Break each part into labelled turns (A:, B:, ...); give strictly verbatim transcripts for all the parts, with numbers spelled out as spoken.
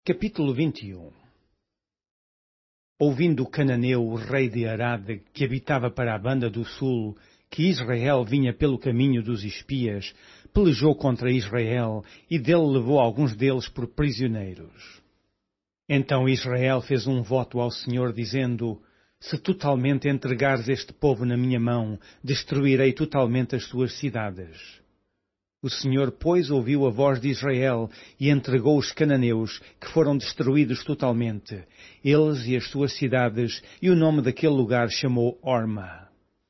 A: Capítulo vinte e um. Ouvindo Cananeu, o rei de Arade, que habitava para a banda do sul, que Israel vinha pelo caminho dos espias, pelejou contra Israel e dele levou alguns deles por prisioneiros. Então Israel fez um voto ao Senhor, dizendo: Se totalmente entregares este povo na minha mão, destruirei totalmente as suas cidades. O Senhor, pois, ouviu a voz de Israel e entregou os cananeus, que foram destruídos totalmente, eles e as suas cidades, e o nome daquele lugar chamou Horma.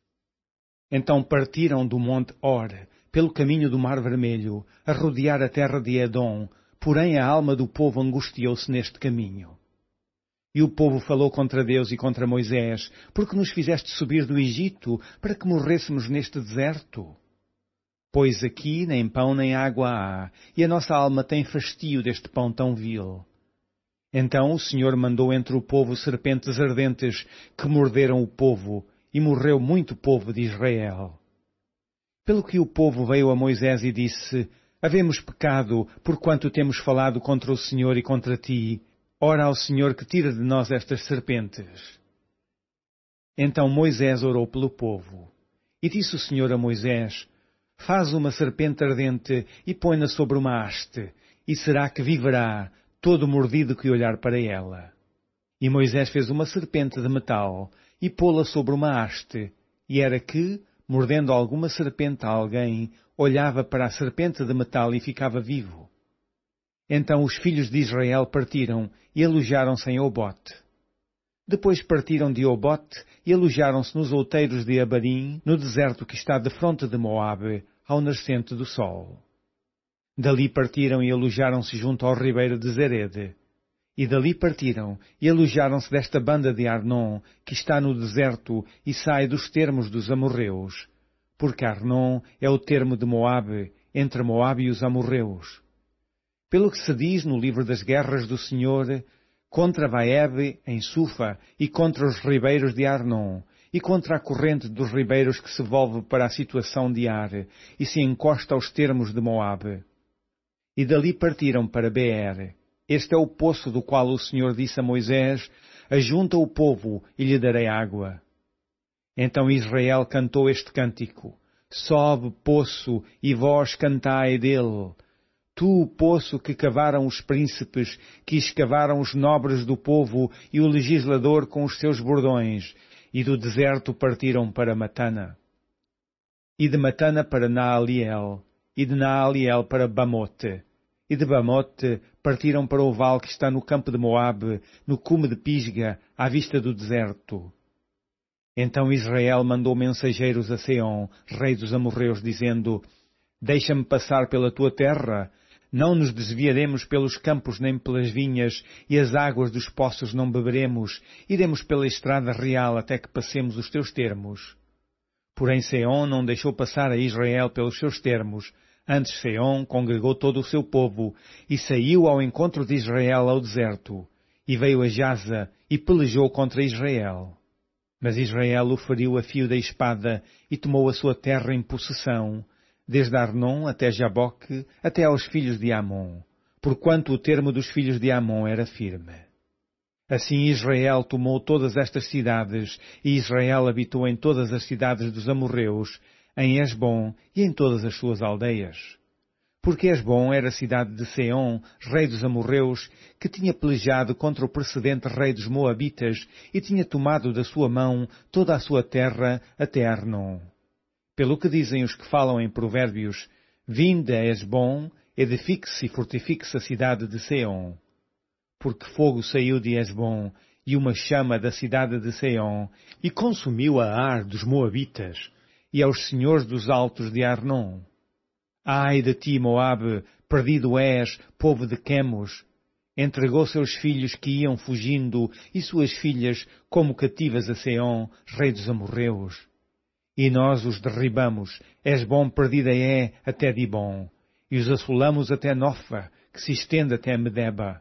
A: Então partiram do monte Hor, pelo caminho do Mar Vermelho, a rodear a terra de Edom, porém a alma do povo angustiou-se neste caminho. E o povo falou contra Deus e contra Moisés: Porque nos fizeste subir do Egito, para que morrêssemos neste deserto? Pois aqui nem pão nem água há, e a nossa alma tem fastio deste pão tão vil. Então o Senhor mandou entre o povo serpentes ardentes, que morderam o povo, e morreu muito povo de Israel. Pelo que o povo veio a Moisés e disse: Havemos pecado, porquanto temos falado contra o Senhor e contra ti. Ora ao Senhor que tire de nós estas serpentes. Então Moisés orou pelo povo. E disse o Senhor a Moisés: Faz uma serpente ardente e põe-na sobre uma haste, e será que viverá todo mordido que olhar para ela. E Moisés fez uma serpente de metal, e pô-la sobre uma haste, e era que, mordendo alguma serpente a alguém, olhava para a serpente de metal e ficava vivo. Então os filhos de Israel partiram e alojaram-se em Obote. Depois partiram de Obote e alojaram-se nos outeiros de Abarim, no deserto que está defronte de Moabe, ao nascente do sol. Dali partiram e alojaram-se junto ao ribeiro de Zerede. E dali partiram e alojaram-se desta banda de Arnon, que está no deserto e sai dos termos dos amorreus, porque Arnon é o termo de Moabe, entre Moabe e os amorreus. Pelo que se diz no livro das guerras do Senhor, contra Vaebe, em Sufa, e contra os ribeiros de Arnon, e contra a corrente dos ribeiros que se volve para a situação de Ar, e se encosta aos termos de Moabe. E dali partiram para Beer. Este é o poço do qual o Senhor disse a Moisés: Ajunta o povo, e lhe darei água. Então Israel cantou este cântico: Sobe, poço, e vós cantai dele. Tu, poço que cavaram os príncipes, que escavaram os nobres do povo e o legislador com os seus bordões, e do deserto partiram para Matana. E de Matana para Naaliel, e de Naaliel para Bamote, e de Bamote partiram para o vale que está no campo de Moabe, no cume de Pisga, à vista do deserto. Então Israel mandou mensageiros a Seom, rei dos amorreus, dizendo: Deixa-me passar pela tua terra. Não nos desviaremos pelos campos nem pelas vinhas, e as águas dos poços não beberemos. Iremos pela estrada real até que passemos os teus termos. Porém Seom não deixou passar a Israel pelos seus termos. Antes Seom congregou todo o seu povo, e saiu ao encontro de Israel ao deserto, e veio a Jaza, e pelejou contra Israel. Mas Israel o feriu a fio da espada, e tomou a sua terra em possessão, desde Arnon até Jaboque, até aos filhos de Amon, porquanto o termo dos filhos de Amon era firme. Assim Israel tomou todas estas cidades, e Israel habitou em todas as cidades dos amorreus, em Esbom e em todas as suas aldeias. Porque Esbom era a cidade de Seom, rei dos amorreus, que tinha pelejado contra o precedente rei dos moabitas, e tinha tomado da sua mão toda a sua terra até Arnon. Pelo que dizem os que falam em provérbios: Vinde a Esbom, edifique-se e fortifique-se a cidade de Seom. Porque fogo saiu de Esbom, e uma chama da cidade de Seom, e consumiu a Ar dos moabitas, e aos senhores dos altos de Arnon. Ai de ti, Moabe, perdido és, povo de Quemos! Entregou seus filhos que iam fugindo, e suas filhas como cativas a Seom, rei dos amorreus. E nós os derribamos, Esbom perdida é até Dibom, e os assolamos até Nofa, que se estende até Medeba.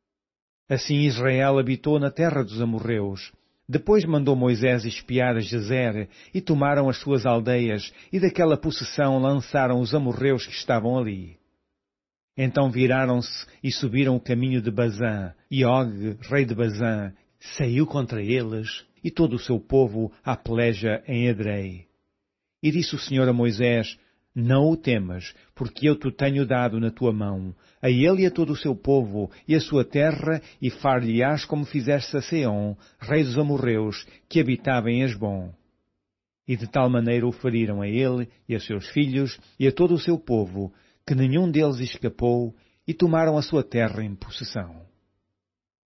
A: Assim Israel habitou na terra dos amorreus. Depois mandou Moisés espiar a Jazer, e tomaram as suas aldeias, e daquela possessão lançaram os amorreus que estavam ali. Então viraram-se e subiram o caminho de Bazã, e Og, rei de Bazã, saiu contra eles, e todo o seu povo à peleja em Edrei. E disse o Senhor a Moisés: Não o temas, porque eu te tenho dado na tua mão, a ele e a todo o seu povo, e a sua terra, e far-lhe-ás como fizeste a Seom, rei dos amorreus, que habitava em Hesbom. E de tal maneira o feriram a ele, e a seus filhos, e a todo o seu povo, que nenhum deles escapou, e tomaram a sua terra em possessão.